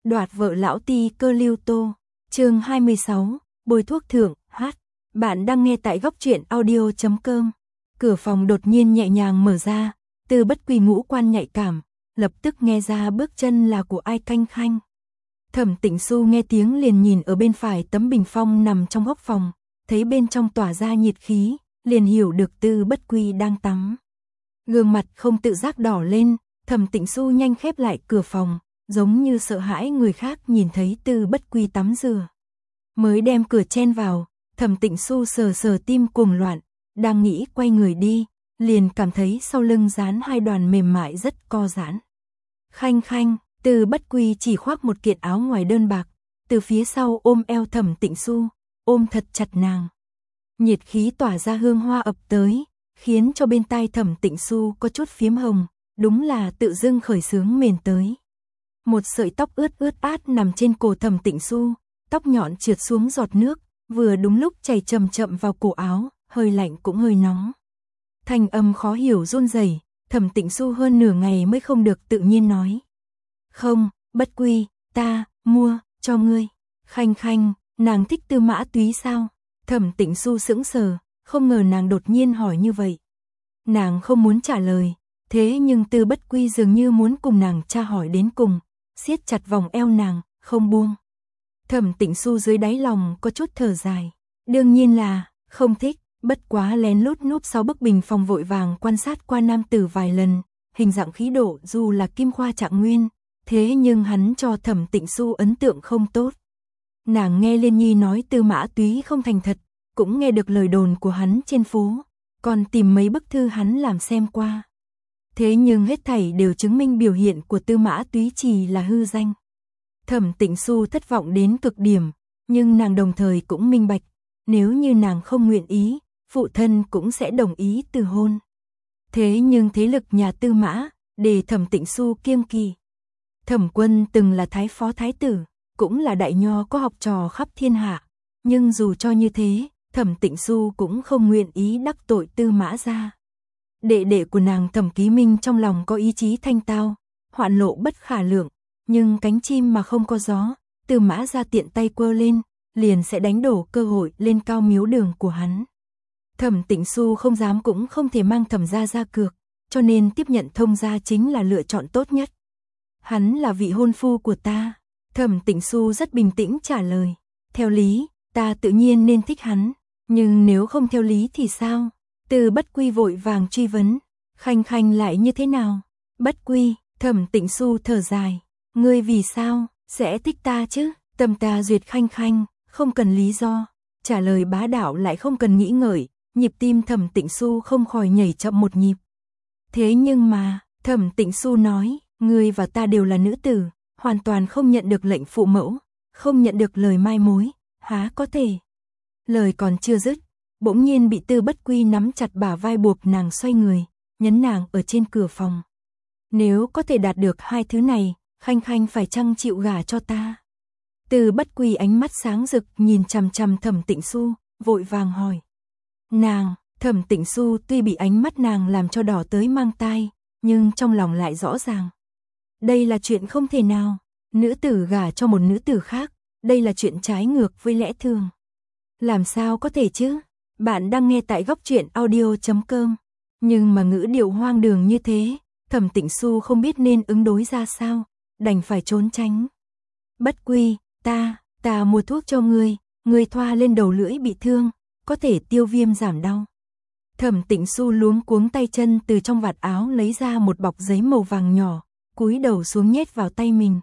Đoạt vợ lão ti cơ Lưu Tô, chương 26, bôi thuốc thượng, hát. Bạn đang nghe tại góc truyện audio.com. Cửa phòng đột nhiên nhẹ nhàng mở ra, Từ Bất Quy ngũ quan nhạy cảm, lập tức nghe ra bước chân là của ai canh khanh. Thẩm Tịnh Xu nghe tiếng liền nhìn ở bên phải tấm bình phong nằm trong góc phòng, thấy bên trong tỏa ra nhiệt khí, liền hiểu được Từ Bất Quy đang tắm. Gương mặt không tự giác đỏ lên, Thẩm Tịnh Xu nhanh khép lại cửa phòng, giống như sợ hãi người khác nhìn thấy Từ Bất Quy tắm rửa. Mới đem cửa chen vào, Thẩm Tịnh Xu sờ sờ tim cuồng loạn, đang nghĩ quay người đi, liền cảm thấy sau lưng dán hai đoàn mềm mại rất co giãn. Khanh khanh, Từ Bất Quy chỉ khoác một kiện áo ngoài đơn bạc, từ phía sau ôm eo Thẩm Tịnh Xu, ôm thật chặt nàng. Nhiệt khí tỏa ra hương hoa ập tới, khiến cho bên tai Thẩm Tịnh Xu có chút phiếm hồng, đúng là tự dưng khởi sướng mền tới. Một sợi tóc ướt ướt át nằm trên cổ Thẩm Tịnh Xu, tóc nhọn trượt xuống giọt nước, vừa đúng lúc chảy chậm chậm vào cổ áo, hơi lạnh cũng hơi nóng. Thanh âm khó hiểu run rẩy, Thẩm Tịnh Xu hơn nửa ngày mới không được tự nhiên nói. Không, Bất Quy, ta, mua, cho ngươi. Khanh khanh, nàng thích Tư Mã Túy sao? Thẩm Tịnh Xu sững sờ, không ngờ nàng đột nhiên hỏi như vậy. Nàng không muốn trả lời, thế nhưng Từ Bất Quy dường như muốn cùng nàng tra hỏi đến cùng, siết chặt vòng eo nàng, không buông. Thẩm Tịnh Xu dưới đáy lòng có chút thở dài, đương nhiên là không thích, bất quá lén lút núp sau bức bình phòng vội vàng quan sát qua nam tử vài lần, hình dạng khí độ dù là kim khoa trạng nguyên, thế nhưng hắn cho Thẩm Tịnh Xu ấn tượng không tốt. Nàng nghe Liên Nhi nói Tư Mã Túy không thành thật, cũng nghe được lời đồn của hắn trên phố, còn tìm mấy bức thư hắn làm xem qua. Thế nhưng hết thảy đều chứng minh biểu hiện của Tư Mã Túy chỉ là hư danh. Thẩm Tịnh Xu thất vọng đến cực điểm, nhưng nàng đồng thời cũng minh bạch, nếu như nàng không nguyện ý, phụ thân cũng sẽ đồng ý từ hôn. Thế nhưng thế lực nhà Tư Mã, để Thẩm Tịnh Xu kiêng kỵ. Thẩm Quân từng là thái phó thái tử, cũng là đại nho có học trò khắp thiên hạ, nhưng dù cho như thế, Thẩm Tịnh Xu cũng không nguyện ý đắc tội Tư Mã gia. Đệ đệ của nàng Thẩm Ký Minh trong lòng có ý chí thanh tao, hoạn lộ bất khả lượng, nhưng cánh chim mà không có gió, Tư Mã gia tiện tay quơ lên, liền sẽ đánh đổ cơ hội lên cao miếu đường của hắn. Thẩm Tịnh Xu không dám cũng không thể mang Thẩm gia ra cược, cho nên tiếp nhận Thông gia chính là lựa chọn tốt nhất. Hắn là vị hôn phu của ta. Thẩm Tịnh Xu rất bình tĩnh trả lời. Theo lý, ta tự nhiên nên thích hắn, nhưng nếu không theo lý thì sao? Từ Bất Quy vội vàng truy vấn. Khanh khanh lại như thế nào? Bất Quy, Thẩm Tịnh Xu thở dài. Ngươi vì sao sẽ thích ta chứ? Tâm ta duyệt khanh khanh, không cần lý do. Trả lời bá đạo lại không cần nghĩ ngợi, nhịp tim Thẩm Tịnh Xu không khỏi nhảy chậm một nhịp. Thế nhưng mà, Thẩm Tịnh Xu nói, ngươi và ta đều là nữ tử, hoàn toàn không nhận được lệnh phụ mẫu, không nhận được lời mai mối, há có thể. Lời còn chưa dứt, bỗng nhiên bị Từ Bất Quy nắm chặt bả vai buộc nàng xoay người, nhấn nàng ở trên cửa phòng. Nếu có thể đạt được hai thứ này, khanh khanh phải chăng chịu gả cho ta? Từ Bất Quy ánh mắt sáng rực nhìn chằm chằm Thẩm Tịnh Xu, vội vàng hỏi. Nàng, Thẩm Tịnh Xu tuy bị ánh mắt nàng làm cho đỏ tới mang tai, nhưng trong lòng lại rõ ràng. Đây là chuyện không thể nào, nữ tử gả cho một nữ tử khác, đây là chuyện trái ngược với lẽ thường. Làm sao có thể chứ? Bạn đang nghe tại góc truyện audio.com. Nhưng mà ngữ điệu hoang đường như thế, Thẩm Tịnh Xu không biết nên ứng đối ra sao, đành phải trốn tránh. Bất Quy, ta mua thuốc cho ngươi thoa lên đầu lưỡi bị thương, có thể tiêu viêm giảm đau. Thẩm Tịnh Xu luống cuống tay chân từ trong vạt áo lấy ra một bọc giấy màu vàng nhỏ, cúi đầu xuống nhét vào tay mình.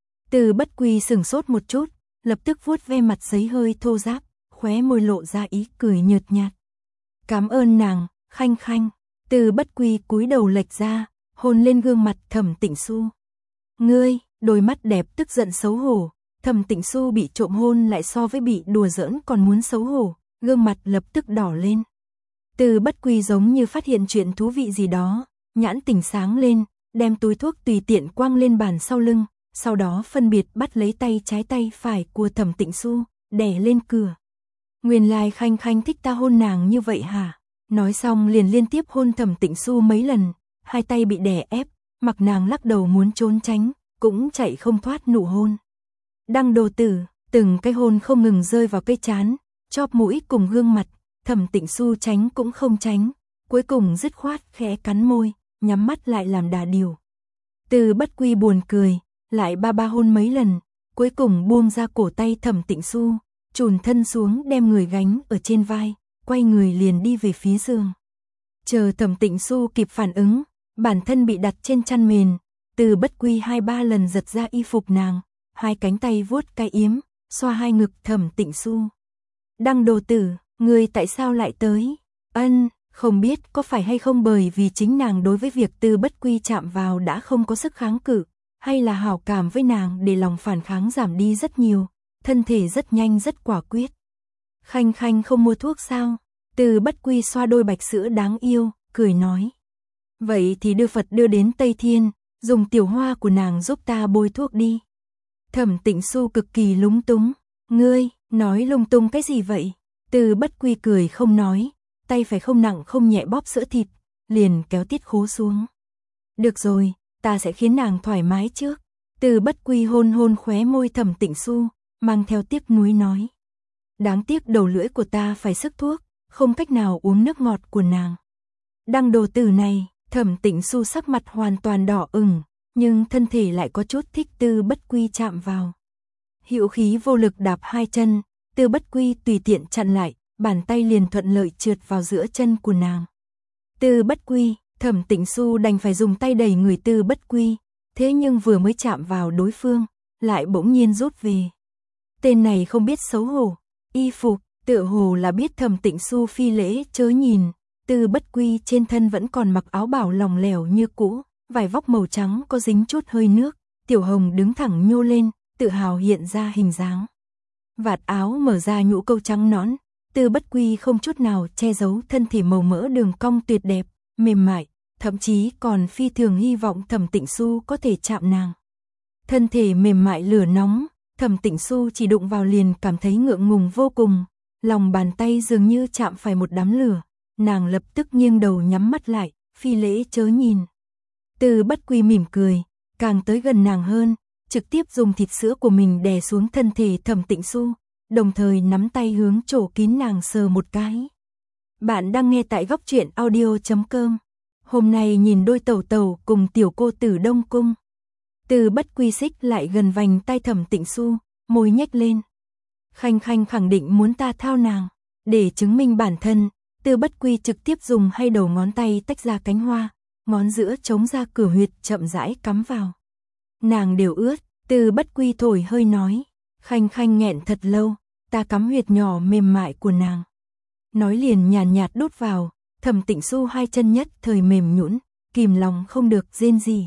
Từ Bất Quy sửng sốt một chút, lập tức vuốt ve mặt giấy hơi thô ráp, khóe môi lộ ra ý cười nhợt nhạt. Cảm ơn nàng, khanh khanh. Từ Bất Quy cúi đầu lệch ra, hôn lên gương mặt Thẩm Tịnh Xu. Ngươi, đôi mắt đẹp tức giận xấu hổ. Thẩm Tịnh Xu bị trộm hôn lại so với bị đùa giỡn còn muốn xấu hổ, gương mặt lập tức đỏ lên. Từ Bất Quy giống như phát hiện chuyện thú vị gì đó, nhãn tỉnh sáng lên, đem túi thuốc tùy tiện quăng lên bàn sau lưng, sau đó phân biệt bắt lấy tay trái tay phải của Thẩm Tịnh Xu, đè lên cửa. Nguyên lai khanh khanh thích ta hôn nàng như vậy hả? Nói xong liền liên tiếp hôn Thẩm Tịnh Xu mấy lần, hai tay bị đè ép, mặc nàng lắc đầu muốn trốn tránh, cũng chạy không thoát nụ hôn. Đăng đồ tử, từng cái hôn không ngừng rơi vào cái trán, chóp mũi cùng gương mặt, Thẩm Tịnh Xu tránh cũng không tránh, cuối cùng dứt khoát khẽ cắn môi, nhắm mắt lại làm đà điều. Từ Bất Quy buồn cười, lại ba hôn mấy lần, cuối cùng buông ra cổ tay Thẩm Tịnh Xu, chùn thân xuống đem người gánh ở trên vai, quay người liền đi về phía giường. Chờ Thẩm Tịnh Xu kịp phản ứng, bản thân bị đặt trên chăn mền, Từ Bất Quy 2-3 lần giật ra y phục nàng, hai cánh tay vuốt cái yếm, xoa hai ngực Thẩm Tịnh Xu. Đăng đồ tử, ngươi tại sao lại tới? Ân, không biết có phải hay không bởi vì chính nàng đối với việc Từ Bất Quy chạm vào đã không có sức kháng cự, hay là hảo cảm với nàng để lòng phản kháng giảm đi rất nhiều, thân thể rất nhanh rất quả quyết. Khanh Khanh không mua thuốc sao? Từ Bất Quy xoa đôi bạch sữa đáng yêu, cười nói. Vậy thì đưa Phật đưa đến Tây Thiên, dùng tiểu hoa của nàng giúp ta bôi thuốc đi. Thẩm Tịnh Xu cực kỳ lúng túng. Ngươi, nói lung tung cái gì vậy? Từ Bất Quy cười không nói, tay phải không nặng không nhẹ bóp sữa thịt, liền kéo tiết khố xuống. Được rồi, ta sẽ khiến nàng thoải mái trước. Từ Bất Quy hôn hôn khóe môi Thẩm Tịnh Xu, mang theo tiếc nuối nói. Đáng tiếc đầu lưỡi của ta phải sức thuốc, không cách nào uống nước ngọt của nàng. Đăng đồ tử này, Thẩm Tịnh Xu sắc mặt hoàn toàn đỏ ửng, nhưng thân thể lại có chút thích Từ Bất Quy chạm vào. Hữu khí vô lực đạp hai chân, Từ Bất Quy tùy tiện chặn lại, bàn tay liền thuận lợi trượt vào giữa chân của nàng. Từ Bất Quy, Thẩm Tịnh Xu đành phải dùng tay đẩy người Từ Bất Quy, thế nhưng vừa mới chạm vào đối phương, lại bỗng nhiên rút về. Tên này không biết xấu hổ, y phục, tựa hồ là biết Thẩm Tịnh Xu phi lễ chớ nhìn, Từ Bất Quy trên thân vẫn còn mặc áo bảo lỏng lẻo như cũ, vải vóc màu trắng có dính chút hơi nước, tiểu hồng đứng thẳng nhô lên, tự hào hiện ra hình dáng. Vạt áo mở ra nhũ câu trắng nõn, Từ Bất Quy không chút nào che giấu thân thể màu mỡ đường cong tuyệt đẹp, mềm mại, thậm chí còn phi thường hy vọng Thẩm Tịnh Xu có thể chạm nàng. Thân thể mềm mại lửa nóng, Thẩm Tịnh Xu chỉ đụng vào liền cảm thấy ngượng ngùng vô cùng, lòng bàn tay dường như chạm phải một đám lửa, nàng lập tức nghiêng đầu nhắm mắt lại, phi lễ chớ nhìn. Từ Bất Quy mỉm cười, càng tới gần nàng hơn, trực tiếp dùng thịt sữa của mình đè xuống thân thể Thẩm Tịnh Xu, đồng thời nắm tay hướng chỗ kín nàng sờ một cái. Bạn đang nghe tại Góc Truyện Audio.com. Hôm nay nhìn đôi tẩu tẩu cùng tiểu cô tử Đông Cung. Từ Bất Quy xích lại gần vành tay Thẩm Tịnh Xu, môi nhếch lên. Khanh Khanh khẳng định muốn ta thao nàng, để chứng minh bản thân, Từ Bất Quy trực tiếp dùng hai đầu ngón tay tách ra cánh hoa, ngón giữa chống ra cửa huyệt chậm rãi cắm vào. Nàng đều ướt, Từ Bất Quy thổi hơi nói, Khanh Khanh nghẹn thật lâu, ta cắm huyệt nhỏ mềm mại của nàng. Nói liền nhàn nhạt đút vào, Thẩm Tịnh Xu hai chân nhất thời mềm nhũn, kìm lòng không được rên gì.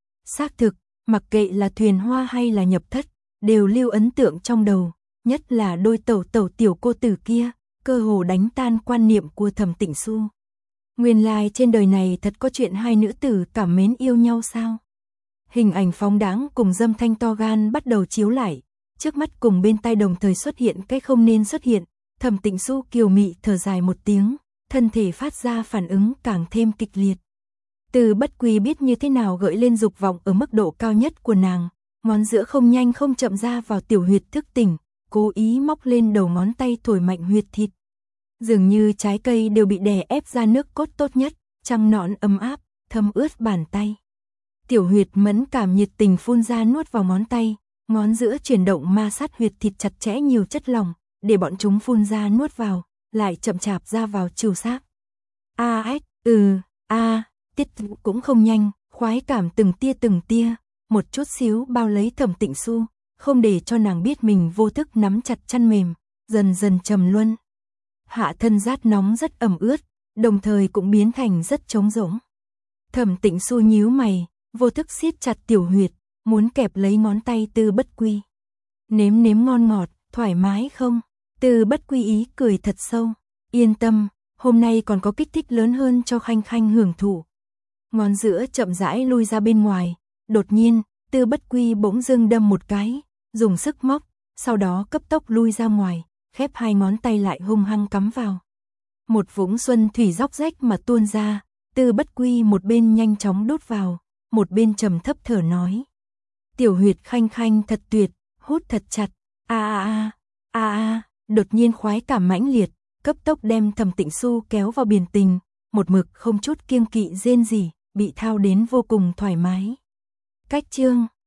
Xác thực, mặc kệ là Thuyền Hoa hay là Nhập Thất, đều lưu ấn tượng trong đầu, nhất là đôi tẩu tẩu tiểu cô tử kia, cơ hồ đánh tan quan niệm của Thẩm Tịnh Xu. Nguyên lai trên đời này thật có chuyện hai nữ tử cảm mến yêu nhau sao? Hình ảnh phóng đáng cùng dâm thanh to gan bắt đầu chiếu lại, trước mắt cùng bên tai đồng thời xuất hiện cái không nên xuất hiện, Thẩm Tịnh Xu kiều mị thở dài một tiếng, thân thể phát ra phản ứng càng thêm kịch liệt. Từ Bất Quy biết như thế nào gợi lên dục vọng ở mức độ cao nhất của nàng, ngón giữa không nhanh không chậm ra vào tiểu huyệt thức tỉnh, cố ý móc lên đầu ngón tay thổi mạnh huyệt thịt. Dường như trái cây đều bị đè ép ra nước cốt tốt nhất, trăng nõn ấm áp, thấm ướt bàn tay. Tiểu huyệt mẫn cảm nhiệt tình phun ra nuốt vào ngón tay, ngón giữa chuyển động ma sát huyệt thịt chặt chẽ nhiều chất lỏng, để bọn chúng phun ra nuốt vào, lại chậm chạp ra vào trừ xác. Tiết cũng không nhanh, khoái cảm từng tia, một chút xíu bao lấy Thẩm Tịnh Xu, không để cho nàng biết mình vô thức nắm chặt chăn mềm, dần dần trầm luân. Hạ thân rát nóng rất ẩm ướt, đồng thời cũng biến thành rất trống rỗng. Thẩm Tịnh Xu nhíu mày, vô thức siết chặt tiểu huyệt, muốn kẹp lấy ngón tay Từ Bất Quy. Nếm nếm ngon ngọt, thoải mái không? Từ Bất Quy ý cười thật sâu, yên tâm, hôm nay còn có kích thích lớn hơn cho Khanh Khanh hưởng thụ. Ngón giữa chậm rãi lui ra bên ngoài, đột nhiên, Từ Bất Quy bỗng dưng đâm một cái, dùng sức móc, sau đó cấp tốc lui ra ngoài, khép hai ngón tay lại hung hăng cắm vào. Một vũng xuân thủy róc rách mà tuôn ra, Từ Bất Quy một bên nhanh chóng đút vào, một bên trầm thấp thở nói. Tiểu huyệt Khanh Khanh thật tuyệt, hút thật chặt, đột nhiên khoái cảm mãnh liệt, cấp tốc đem Thẩm Tịnh Xu kéo vào biển tình, một mực không chút kiêng kỵ rên rỉ, bị thao đến vô cùng thoải mái. Cách chương